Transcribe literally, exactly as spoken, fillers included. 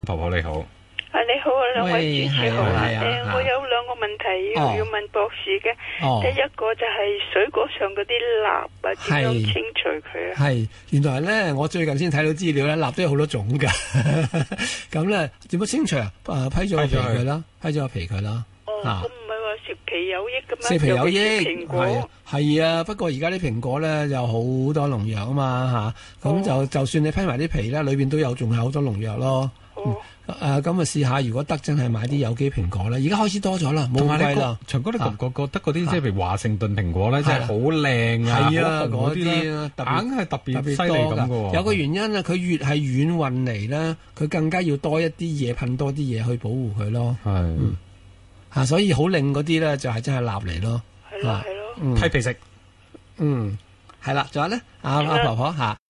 婆婆你好， 啊，你好啊，兩位主持好啊。 喂係啊係啊誒，我有兩個問題要、 哦要問博士嘅。 哦第一個就係水果上嗰啲蠟啊，點樣清除佢啊？ 係原來咧，我最近先睇到資料咧，蠟都有好多種㗎。咁咧點樣清除啊？誒批咗個皮佢啦，批咗個皮佢啦。 哦，咁唔係話食皮有益嘅咩？ 食皮有益， 尤其是蘋果係啊係啊。不過而家啲蘋果咧有好多農藥啊嘛嚇，咁、 哦、 就就算你批埋啲皮咧，裏邊都有仲有好多農藥咯。 哦。 誒咁啊試下，如果得真係買啲有機蘋果啦，而家開始多咗啦，冇咁貴啦。 長哥，你覺唔覺覺得嗰啲即係譬如華盛頓蘋果咧，真係好靚啊， 係啊， 嗰啲咧， 硬係特別特別犀利咁嘅喎。 有個原因啊，佢越係遠運嚟咧，佢更加要多一啲嘢噴多啲嘢去保護佢咯。 係嗯嚇，所以好靚嗰啲咧就係真係蠟嚟咯。 係咯係咯。 嗯批皮食。 嗯，係啦，仲有咧，阿阿婆婆嚇。